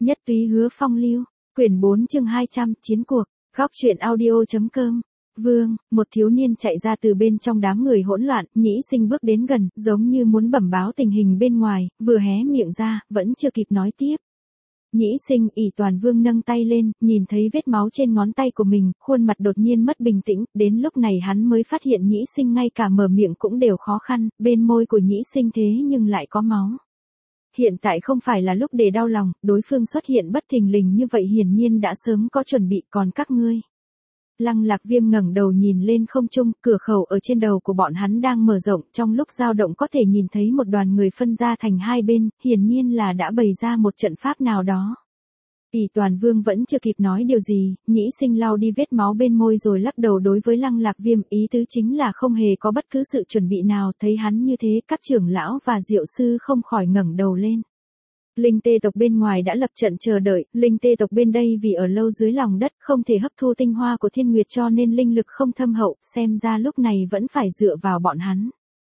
Nhất túy hứa phong lưu, quyển 4 chương 200, chiến cuộc, góc truyện audio.com. Vương, một thiếu niên chạy ra từ bên trong đám người hỗn loạn, Nhĩ Sinh bước đến gần, giống như muốn bẩm báo tình hình bên ngoài, vừa hé miệng ra, vẫn chưa kịp nói tiếp. Nhĩ Sinh, ỷ Toàn Vương nâng tay lên, nhìn thấy vết máu trên ngón tay của mình, khuôn mặt đột nhiên mất bình tĩnh, đến lúc này hắn mới phát hiện Nhĩ Sinh ngay cả mở miệng cũng đều khó khăn, bên môi của Nhĩ Sinh thế nhưng lại có máu. Hiện tại không phải là lúc để đau lòng, đối phương xuất hiện bất thình lình như vậy hiển nhiên đã sớm có chuẩn bị, còn các ngươi. Lăng Lạc Viêm ngẩng đầu nhìn lên không trung, cửa khẩu ở trên đầu của bọn hắn đang mở rộng, trong lúc dao động có thể nhìn thấy một đoàn người phân ra thành hai bên, hiển nhiên là đã bày ra một trận pháp nào đó. ỷ Toàn Vương vẫn chưa kịp nói điều gì, Nhĩ Sinh lau đi vết máu bên môi rồi lắc đầu đối với Lăng Lạc Viêm, ý tứ chính là không hề có bất cứ sự chuẩn bị nào, thấy hắn như thế, các trưởng lão và diệu sư không khỏi ngẩng đầu lên. Linh tê tộc bên ngoài đã lập trận chờ đợi, linh tê tộc bên đây vì ở lâu dưới lòng đất không thể hấp thu tinh hoa của thiên nguyệt cho nên linh lực không thâm hậu, xem ra lúc này vẫn phải dựa vào bọn hắn.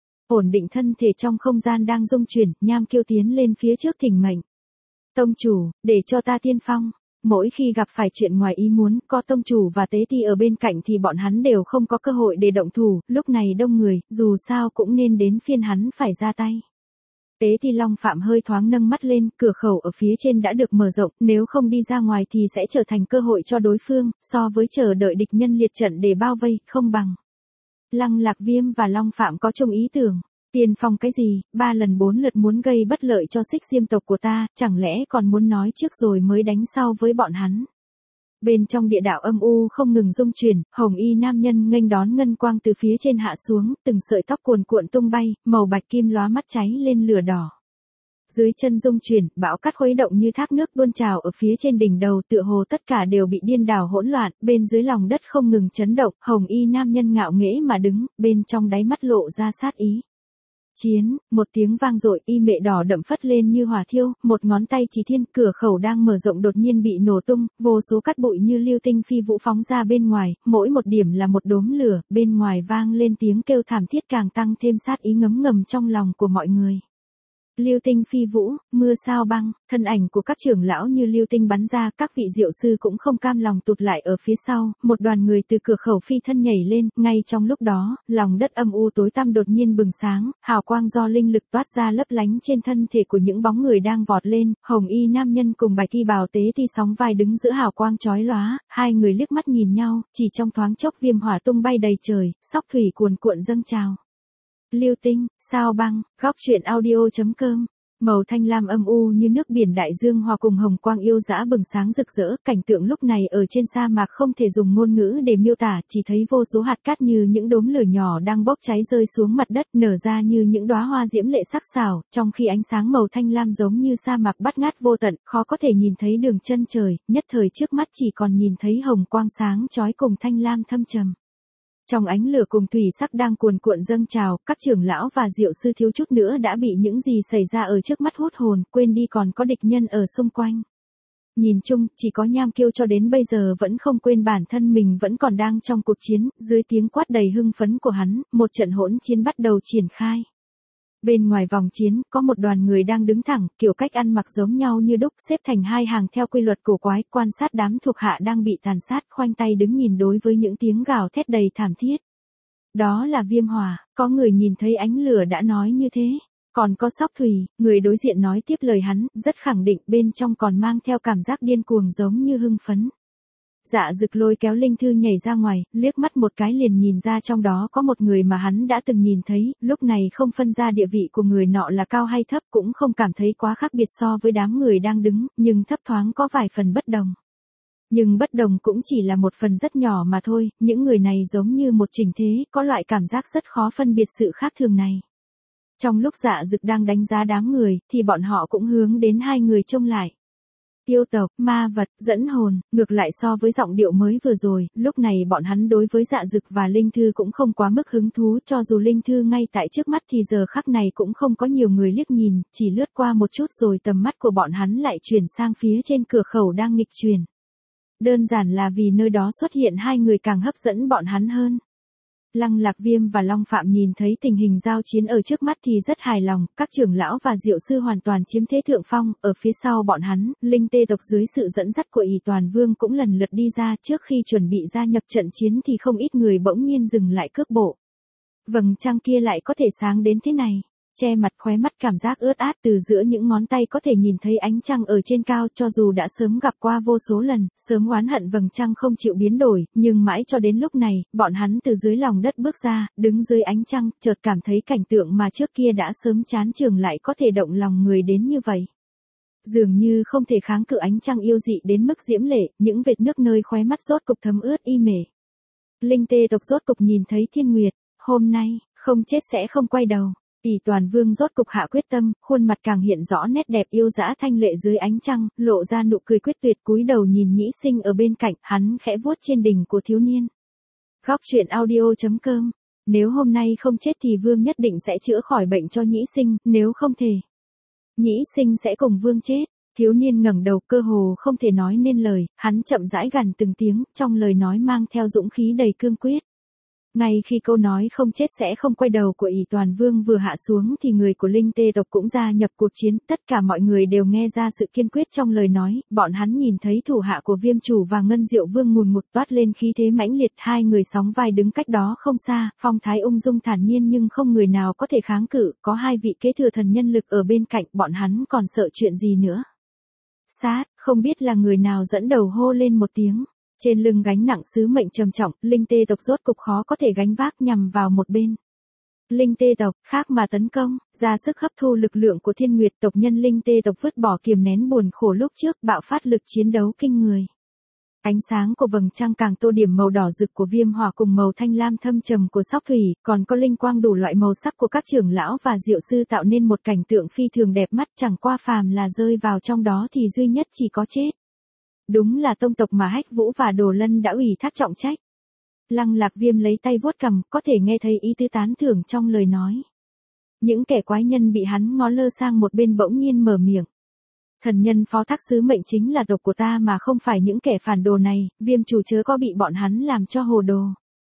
Ổn định thân thể trong không gian đang rung chuyển, Nham Kiêu tiến lên phía trước thỉnh mệnh. Tông chủ, để cho ta tiên phong. Mỗi khi gặp phải chuyện ngoài ý muốn, có tông chủ và tế ti ở bên cạnh thì bọn hắn đều không có cơ hội để động thủ, lúc này đông người, dù sao cũng nên đến phiên hắn phải ra tay. Tế Ti Long Phạm hơi thoáng nâng mắt lên, cửa khẩu ở phía trên đã được mở rộng, nếu không đi ra ngoài thì sẽ trở thành cơ hội cho đối phương, so với chờ đợi địch nhân liệt trận để bao vây, không bằng. Lăng Lạc Viêm và Long Phạm có chung ý tưởng, tiên phong cái gì, 3 lần 4 lượt muốn gây bất lợi cho Xích Diêm tộc của ta, chẳng lẽ còn muốn nói trước rồi mới đánh sau với bọn hắn. Bên trong địa đạo âm u không ngừng rung chuyển, hồng y nam nhân nghênh đón ngân quang từ phía trên hạ xuống, từng sợi tóc cuồn cuộn tung bay, màu bạch kim lóa mắt cháy lên lửa đỏ. Dưới chân rung chuyển, bão cát khuấy động như thác nước tuôn trào ở phía trên đỉnh đầu, tựa hồ tất cả đều bị điên đảo hỗn loạn, bên dưới lòng đất không ngừng chấn động, hồng y nam nhân ngạo nghễ mà đứng, bên trong đáy mắt lộ ra sát ý. Chiến, một tiếng vang dội, y mệ đỏ đậm phất lên như hỏa thiêu, một ngón tay chỉ thiên, cửa khẩu đang mở rộng đột nhiên bị nổ tung, vô số cát bụi như lưu tinh phi vũ phóng ra bên ngoài, mỗi một điểm là một đốm lửa, bên ngoài vang lên tiếng kêu thảm thiết càng tăng thêm sát ý ngấm ngầm trong lòng của mọi người. Lưu tinh phi vũ, mưa sao băng, thân ảnh của các trưởng lão như lưu tinh bắn ra, các vị diệu sư cũng không cam lòng tụt lại ở phía sau, một đoàn người từ cửa khẩu phi thân nhảy lên, ngay trong lúc đó, lòng đất âm u tối tăm đột nhiên bừng sáng, hào quang do linh lực toát ra lấp lánh trên thân thể của những bóng người đang vọt lên, hồng y nam nhân cùng bạch y bào tế ti sóng vai đứng giữa hào quang chói lóa, hai người liếc mắt nhìn nhau, chỉ trong thoáng chốc viêm hỏa tung bay đầy trời, sóc thủy cuồn cuộn dâng trào. Lưu tinh, sao băng, góc truyện audio.com. Màu thanh lam âm u như nước biển đại dương hòa cùng hồng quang yêu dã bừng sáng rực rỡ, cảnh tượng lúc này ở trên sa mạc không thể dùng ngôn ngữ để miêu tả, chỉ thấy vô số hạt cát như những đốm lửa nhỏ đang bốc cháy rơi xuống mặt đất, nở ra như những đóa hoa diễm lệ sắc sảo, trong khi ánh sáng màu thanh lam giống như sa mạc bát ngát vô tận, khó có thể nhìn thấy đường chân trời, nhất thời trước mắt chỉ còn nhìn thấy hồng quang sáng chói cùng thanh lam thâm trầm. Trong ánh lửa cùng thủy sắc đang cuồn cuộn dâng trào, các trưởng lão và diệu sư thiếu chút nữa đã bị những gì xảy ra ở trước mắt hút hồn, quên đi còn có địch nhân ở xung quanh. Nhìn chung, chỉ có Nham Kiêu cho đến bây giờ vẫn không quên bản thân mình vẫn còn đang trong cuộc chiến, dưới tiếng quát đầy hưng phấn của hắn, một trận hỗn chiến bắt đầu triển khai. Bên ngoài vòng chiến, có một đoàn người đang đứng thẳng, kiểu cách ăn mặc giống nhau như đúc, xếp thành hai hàng theo quy luật cổ quái, quan sát đám thuộc hạ đang bị tàn sát, khoanh tay đứng nhìn đối với những tiếng gào thét đầy thảm thiết. Đó là Viêm Hỏa, có người nhìn thấy ánh lửa đã nói như thế. Còn có Sóc Thủy, người đối diện nói tiếp lời hắn, rất khẳng định, bên trong còn mang theo cảm giác điên cuồng giống như hưng phấn. Dạ Dực lôi kéo Linh Thư nhảy ra ngoài, liếc mắt một cái liền nhìn ra trong đó có một người mà hắn đã từng nhìn thấy, lúc này không phân ra địa vị của người nọ là cao hay thấp, cũng không cảm thấy quá khác biệt so với đám người đang đứng, nhưng thấp thoáng có vài phần bất đồng. Nhưng bất đồng cũng chỉ là một phần rất nhỏ mà thôi, những người này giống như một chỉnh thế, có loại cảm giác rất khó phân biệt sự khác thường này. Trong lúc Dạ Dực đang đánh giá đám người, thì bọn họ cũng hướng đến hai người trông lại. Yêu tộc, ma vật, dẫn hồn, ngược lại so với giọng điệu mới vừa rồi, lúc này bọn hắn đối với Dạ Dực và Linh Thư cũng không quá mức hứng thú, cho dù Linh Thư ngay tại trước mắt thì giờ khắc này cũng không có nhiều người liếc nhìn, chỉ lướt qua một chút rồi tầm mắt của bọn hắn lại chuyển sang phía trên cửa khẩu đang nghịch chuyển. Đơn giản là vì nơi đó xuất hiện hai người càng hấp dẫn bọn hắn hơn. Lăng Lạc Viêm và Long Phạm nhìn thấy tình hình giao chiến ở trước mắt thì rất hài lòng, các trưởng lão và diệu sư hoàn toàn chiếm thế thượng phong, ở phía sau bọn hắn, linh tê tộc dưới sự dẫn dắt của ỷ toàn vương cũng lần lượt đi ra, trước khi chuẩn bị gia nhập trận chiến thì không ít người bỗng nhiên dừng lại cước bộ. Vầng trăng kia lại có thể sáng đến thế này. Che mặt khóe mắt cảm giác ướt át, từ giữa những ngón tay có thể nhìn thấy ánh trăng ở trên cao, cho dù đã sớm gặp qua vô số lần, sớm oán hận vầng trăng không chịu biến đổi, nhưng mãi cho đến lúc này, bọn hắn từ dưới lòng đất bước ra, đứng dưới ánh trăng, chợt cảm thấy cảnh tượng mà trước kia đã sớm chán chường lại có thể động lòng người đến như vậy. Dường như không thể kháng cự ánh trăng yêu dị đến mức diễm lệ, những vệt nước nơi khóe mắt rốt cục thấm ướt y mể. Linh tê tộc rốt cục nhìn thấy thiên nguyệt, hôm nay, không chết sẽ không quay đầu. ỷ toàn vương rốt cục hạ quyết tâm, khuôn mặt càng hiện rõ nét đẹp yêu dã thanh lệ dưới ánh trăng, lộ ra nụ cười quyết tuyệt, cúi đầu nhìn Nhĩ Sinh ở bên cạnh, hắn khẽ vuốt trên đỉnh của thiếu niên. Góc truyện audio.com. Nếu hôm nay không chết thì vương nhất định sẽ chữa khỏi bệnh cho Nhĩ Sinh, nếu không thể, Nhĩ Sinh sẽ cùng vương chết. Thiếu niên ngẩng đầu, cơ hồ không thể nói nên lời, hắn chậm rãi gằn từng tiếng, trong lời nói mang theo dũng khí đầy cương quyết. Ngay khi câu nói không chết sẽ không quay đầu của ỷ toàn vương vừa hạ xuống thì người của linh tê tộc cũng gia nhập cuộc chiến, tất cả mọi người đều nghe ra sự kiên quyết trong lời nói, bọn hắn nhìn thấy thủ hạ của viêm chủ và ngân diệu vương ngùn ngụt toát lên khí thế mãnh liệt, hai người sóng vai đứng cách đó không xa, phong thái ung dung thản nhiên nhưng không người nào có thể kháng cự, có hai vị kế thừa thần nhân lực ở bên cạnh, bọn hắn còn sợ chuyện gì nữa. Sát, không biết là người nào dẫn đầu hô lên một tiếng. Trên lưng gánh nặng sứ mệnh trầm trọng, linh tê tộc rốt cục khó có thể gánh vác nhằm vào một bên. Linh tê tộc, khác mà tấn công, ra sức hấp thu lực lượng của thiên nguyệt, tộc nhân linh tê tộc vứt bỏ kiềm nén buồn khổ lúc trước, bạo phát lực chiến đấu kinh người. Ánh sáng của vầng trăng càng tô điểm màu đỏ rực của viêm hỏa cùng màu thanh lam thâm trầm của sóc thủy, còn có linh quang đủ loại màu sắc của các trưởng lão và diệu sư tạo nên một cảnh tượng phi thường đẹp mắt, chẳng qua phàm là rơi vào trong đó thì duy nhất chỉ có chết. Đúng là tông tộc mà Hách Vũ và Đồ Lân đã ủy thác trọng trách. Lăng Lạc Viêm lấy tay vuốt cằm, có thể nghe thấy ý tứ tán thưởng trong lời nói. Những kẻ quái nhân bị hắn ngó lơ sang một bên bỗng nhiên mở miệng. Thần nhân phó thác sứ mệnh chính là tộc của ta mà không phải những kẻ phản đồ này, Viêm chủ chớ có bị bọn hắn làm cho hồ đồ.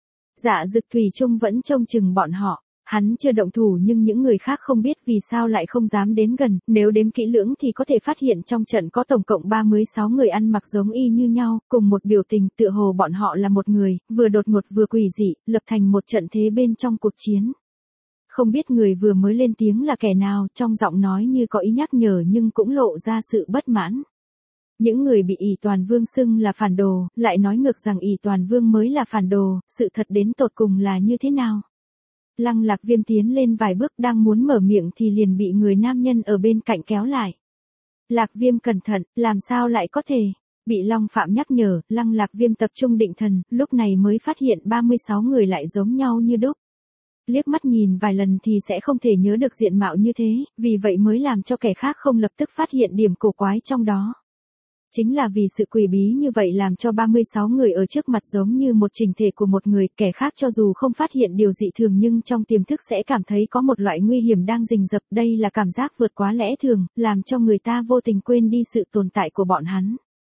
Dạ Dực thủy chung vẫn trông chừng bọn họ. Hắn chưa động thủ nhưng những người khác không biết vì sao lại không dám đến gần, nếu đếm kỹ lưỡng thì có thể phát hiện trong trận có tổng cộng 36 người ăn mặc giống y như nhau, cùng một biểu tình, tựa hồ bọn họ là một người, vừa đột ngột vừa quỷ dị, lập thành một trận thế bên trong cuộc chiến. Không biết người vừa mới lên tiếng là kẻ nào, trong giọng nói như có ý nhắc nhở nhưng cũng lộ ra sự bất mãn. Những người bị ỷ toàn vương xưng là phản đồ, lại nói ngược rằng ỷ toàn vương mới là phản đồ, sự thật đến tột cùng là như thế nào? Lăng Lạc Viêm tiến lên vài bước đang muốn mở miệng thì liền bị người nam nhân ở bên cạnh kéo lại. Lạc Viêm cẩn thận, làm sao lại có thể? Bị Long Phạm nhắc nhở, Lăng Lạc Viêm tập trung định thần, lúc này mới phát hiện 36 người lại giống nhau như đúc. Liếc mắt nhìn vài lần thì sẽ không thể nhớ được diện mạo như thế, vì vậy mới làm cho kẻ khác không lập tức phát hiện điểm cổ quái trong đó. Chính là vì sự quỷ bí như vậy làm cho 36 người ở trước mặt giống như một chỉnh thể của một người, kẻ khác cho dù không phát hiện điều dị thường nhưng trong tiềm thức sẽ cảm thấy có một loại nguy hiểm đang rình rập, đây là cảm giác vượt quá lẽ thường, làm cho người ta vô tình quên đi sự tồn tại của bọn hắn.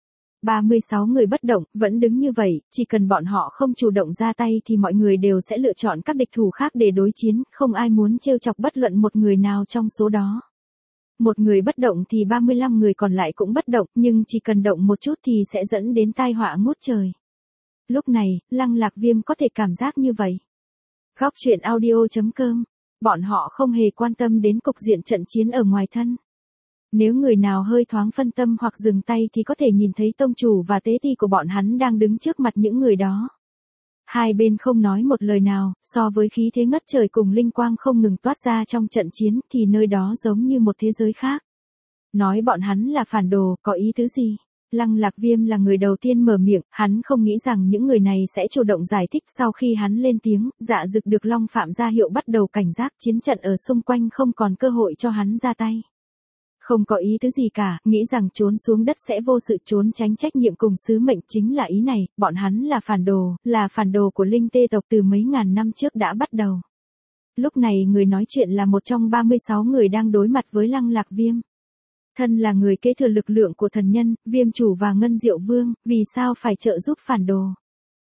36 người bất động, vẫn đứng như vậy, chỉ cần bọn họ không chủ động ra tay thì mọi người đều sẽ lựa chọn các địch thủ khác để đối chiến, không ai muốn trêu chọc bất luận một người nào trong số đó. Một người bất động thì 35 người còn lại cũng bất động, nhưng chỉ cần động một chút thì sẽ dẫn đến tai họa ngút trời. Lúc này, Lăng Lạc Viêm có thể cảm giác như vậy. Góc truyện audio.com. Bọn họ không hề quan tâm đến cục diện trận chiến ở ngoài thân. Nếu người nào hơi thoáng phân tâm hoặc dừng tay thì có thể nhìn thấy tông chủ và tế ti của bọn hắn đang đứng trước mặt những người đó. Hai bên không nói một lời nào, so với khí thế ngất trời cùng linh quang không ngừng toát ra trong trận chiến thì nơi đó giống như một thế giới khác. Nói bọn hắn là phản đồ, có ý tứ gì? Lăng Lạc Viêm là người đầu tiên mở miệng, hắn không nghĩ rằng những người này sẽ chủ động giải thích. Sau khi hắn lên tiếng, Dạ Dực được Long Phạm ra hiệu bắt đầu cảnh giác, chiến trận ở xung quanh không còn cơ hội cho hắn ra tay. Không có ý tứ gì cả, nghĩ rằng trốn xuống đất sẽ vô sự trốn tránh trách nhiệm cùng sứ mệnh, chính là ý này, bọn hắn là phản đồ của linh tê tộc từ mấy ngàn năm trước đã bắt đầu. Lúc này người nói chuyện là một trong 36 người đang đối mặt với Lăng Lạc Viêm. Thân là người kế thừa lực lượng của thần nhân, Viêm chủ và Ngân Diệu Vương, vì sao phải trợ giúp phản đồ?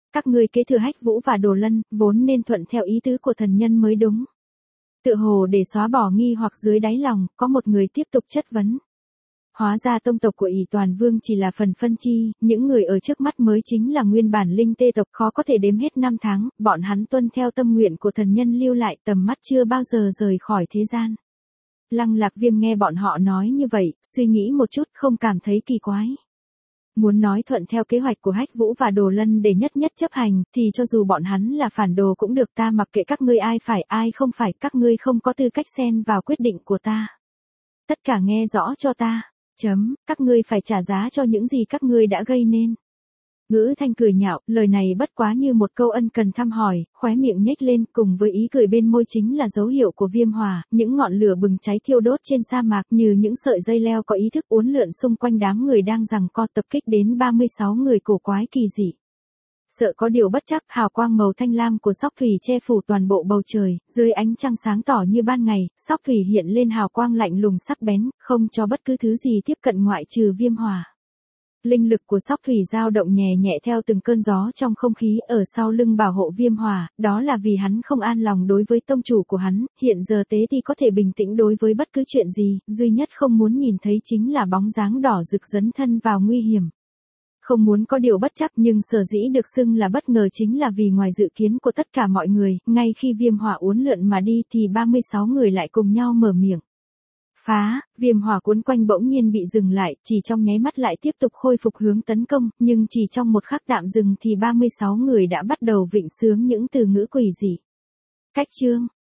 Các ngươi kế thừa Hách Vũ và Đồ Lân, vốn nên thuận theo ý tứ của thần nhân mới đúng. Tựa hồ để xóa bỏ nghi hoặc dưới đáy lòng, có một người tiếp tục chất vấn. Hóa ra tông tộc của ỷ Toàn Vương chỉ là phần phân chi, những người ở trước mắt mới chính là nguyên bản linh tê tộc khó có thể đếm hết năm tháng, bọn hắn tuân theo tâm nguyện của thần nhân lưu lại tầm mắt chưa bao giờ rời khỏi thế gian. Lăng Lạc Viêm nghe bọn họ nói như vậy, suy nghĩ một chút không cảm thấy kỳ quái. Muốn nói thuận theo kế hoạch của Hách Vũ và Đồ Lân để nhất nhất chấp hành, thì cho dù bọn hắn là phản đồ cũng được, ta mặc kệ các ngươi ai phải ai không phải, các ngươi không có tư cách xen vào quyết định của ta. Tất cả nghe rõ cho ta. Các ngươi phải trả giá cho những gì các ngươi đã gây nên. Ngữ Thanh cười nhạo, lời này bất quá như một câu ân cần thăm hỏi, khóe miệng nhếch lên, cùng với ý cười bên môi chính là dấu hiệu của viêm hỏa, những ngọn lửa bừng cháy thiêu đốt trên sa mạc như những sợi dây leo có ý thức uốn lượn xung quanh đám người đang giằng co tập kích đến 36 người cổ quái kỳ dị. Sợ có điều bất chắc, hào quang màu thanh lam của sóc thủy che phủ toàn bộ bầu trời, dưới ánh trăng sáng tỏ như ban ngày, sóc thủy hiện lên hào quang lạnh lùng sắc bén, không cho bất cứ thứ gì tiếp cận ngoại trừ viêm hỏa. Linh lực của sóc thủy dao động nhẹ nhẹ theo từng cơn gió trong không khí ở sau lưng bảo hộ viêm hỏa, đó là vì hắn không an lòng đối với tông chủ của hắn, hiện giờ tế thì có thể bình tĩnh đối với bất cứ chuyện gì, duy nhất không muốn nhìn thấy chính là bóng dáng đỏ rực dấn thân vào nguy hiểm. Không muốn có điều bất chắc nhưng sở dĩ được xưng là bất ngờ chính là vì ngoài dự kiến của tất cả mọi người, ngay khi viêm hỏa uốn lượn mà đi thì 36 người lại cùng nhau mở miệng. Phá, viêm hỏa cuốn quanh bỗng nhiên bị dừng lại, chỉ trong nháy mắt lại tiếp tục khôi phục hướng tấn công, nhưng chỉ trong một khắc tạm dừng thì 36 người đã bắt đầu vịnh sướng những từ ngữ quỷ dị. Cách chương,